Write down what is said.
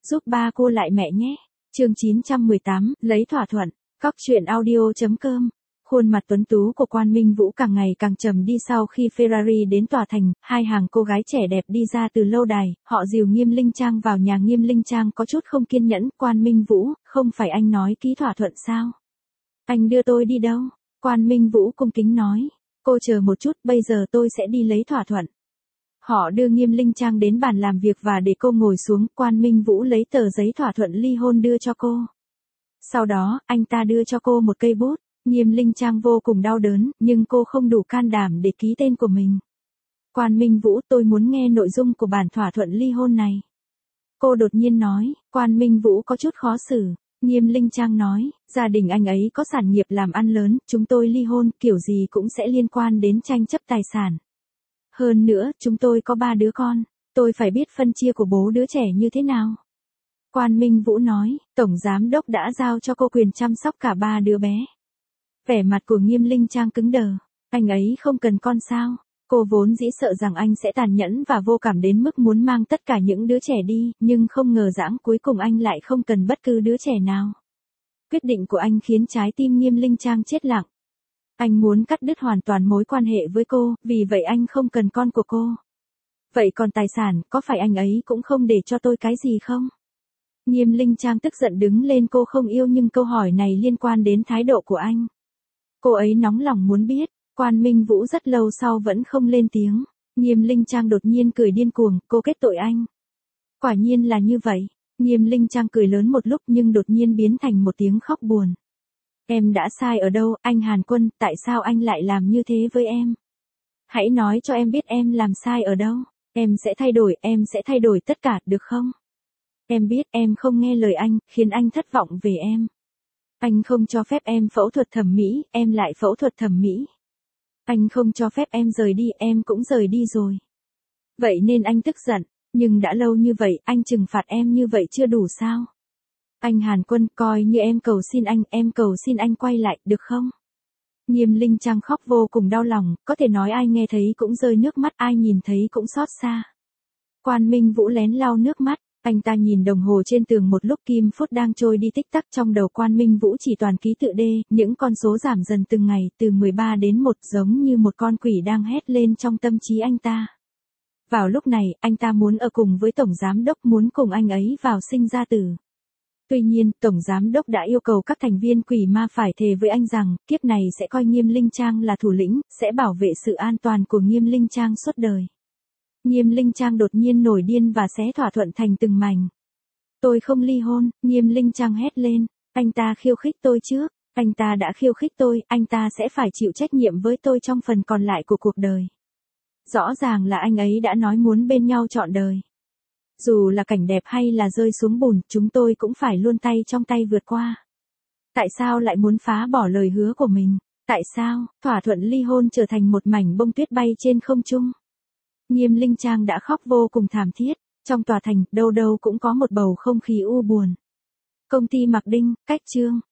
giúp ba cô lại mẹ nhé. Chương 918, lấy thỏa thuận. Cóc truyện audio.com. Khuôn mặt tuấn tú của Quan Minh Vũ càng ngày càng trầm đi sau khi Ferrari đến tòa thành, hai hàng cô gái trẻ đẹp đi ra từ lâu đài, họ dìu Nghiêm Linh Trang vào nhà. Nghiêm Linh Trang có chút không kiên nhẫn, Quan Minh Vũ, không phải anh nói ký thỏa thuận sao? Anh đưa tôi đi đâu? Quan Minh Vũ cung kính nói, cô chờ một chút, bây giờ tôi sẽ đi lấy thỏa thuận. Họ đưa Nghiêm Linh Trang đến bàn làm việc và để cô ngồi xuống, Quan Minh Vũ lấy tờ giấy thỏa thuận ly hôn đưa cho cô. Sau đó, anh ta đưa cho cô một cây bút. Nghiêm Linh Trang vô cùng đau đớn, nhưng cô không đủ can đảm để ký tên của mình. Quan Minh Vũ, tôi muốn nghe nội dung của bản thỏa thuận ly hôn này. Cô đột nhiên nói. Quan Minh Vũ có chút khó xử. Nghiêm Linh Trang nói, gia đình anh ấy có sản nghiệp làm ăn lớn, chúng tôi ly hôn, kiểu gì cũng sẽ liên quan đến tranh chấp tài sản. Hơn nữa, chúng tôi có 3 đứa con, tôi phải biết phân chia của bố đứa trẻ như thế nào. Quan Minh Vũ nói, Tổng Giám Đốc đã giao cho cô quyền chăm sóc cả 3 đứa bé. Vẻ mặt của Nghiêm Linh Trang cứng đờ, anh ấy không cần con sao? Cô vốn dĩ sợ rằng anh sẽ tàn nhẫn và vô cảm đến mức muốn mang tất cả những đứa trẻ đi, nhưng không ngờ rằng cuối cùng anh lại không cần bất cứ đứa trẻ nào. Quyết định của anh khiến trái tim Nghiêm Linh Trang chết lặng. Anh muốn cắt đứt hoàn toàn mối quan hệ với cô, vì vậy anh không cần con của cô. Vậy còn tài sản, có phải anh ấy cũng không để cho tôi cái gì không? Nghiêm Linh Trang tức giận đứng lên, cô không yêu nhưng câu hỏi này liên quan đến thái độ của anh. Cô ấy nóng lòng muốn biết. Quan Minh Vũ rất lâu sau vẫn không lên tiếng. Nghiêm Linh Trang đột nhiên cười điên cuồng, cô kết tội anh. Quả nhiên là như vậy. Nghiêm Linh Trang cười lớn một lúc nhưng đột nhiên biến thành một tiếng khóc buồn. Em đã sai ở đâu, anh Hàn Quân, tại sao anh lại làm như thế với em? Hãy nói cho em biết em làm sai ở đâu. Em sẽ thay đổi tất cả, được không? Em biết em không nghe lời anh, khiến anh thất vọng về em. Anh không cho phép em phẫu thuật thẩm mỹ, em lại phẫu thuật thẩm mỹ. Anh không cho phép em rời đi, em cũng rời đi rồi. Vậy nên anh tức giận, nhưng đã lâu như vậy, anh trừng phạt em như vậy chưa đủ sao? Anh Hàn Quân, coi như em cầu xin anh, em cầu xin anh quay lại, được không? Nghiêm Linh Trang khóc vô cùng đau lòng, có thể nói ai nghe thấy cũng rơi nước mắt, ai nhìn thấy cũng xót xa. Quan Minh Vũ lén lau nước mắt. Anh ta nhìn đồng hồ trên tường một lúc, kim phút đang trôi đi tích tắc, trong đầu Quan Minh Vũ chỉ toàn ký tự D, những con số giảm dần từng ngày, từ 13 đến 1, giống như một con quỷ đang hét lên trong tâm trí anh ta. Vào lúc này, anh ta muốn ở cùng với Tổng Giám Đốc, muốn cùng anh ấy vào sinh ra tử. Tuy nhiên, Tổng Giám Đốc đã yêu cầu các thành viên Quỷ Ma phải thề với anh rằng, kiếp này sẽ coi Nghiêm Linh Trang là thủ lĩnh, sẽ bảo vệ sự an toàn của Nghiêm Linh Trang suốt đời. Nghiêm Linh Trang đột nhiên nổi điên và xé thỏa thuận thành từng mảnh. Tôi không ly hôn, Nghiêm Linh Trang hét lên. Anh ta khiêu khích tôi trước, anh ta đã khiêu khích tôi, anh ta sẽ phải chịu trách nhiệm với tôi trong phần còn lại của cuộc đời. Rõ ràng là anh ấy đã nói muốn bên nhau trọn đời. Dù là cảnh đẹp hay là rơi xuống bùn, chúng tôi cũng phải luôn tay trong tay vượt qua. Tại sao lại muốn phá bỏ lời hứa của mình? Tại sao, thỏa thuận ly hôn trở thành một mảnh bông tuyết bay trên không trung? Nghiêm Linh Trang đã khóc vô cùng thảm thiết. Trong tòa thành, đâu đâu cũng có một bầu không khí u buồn. Công ty Mạc Đinh, cách chương.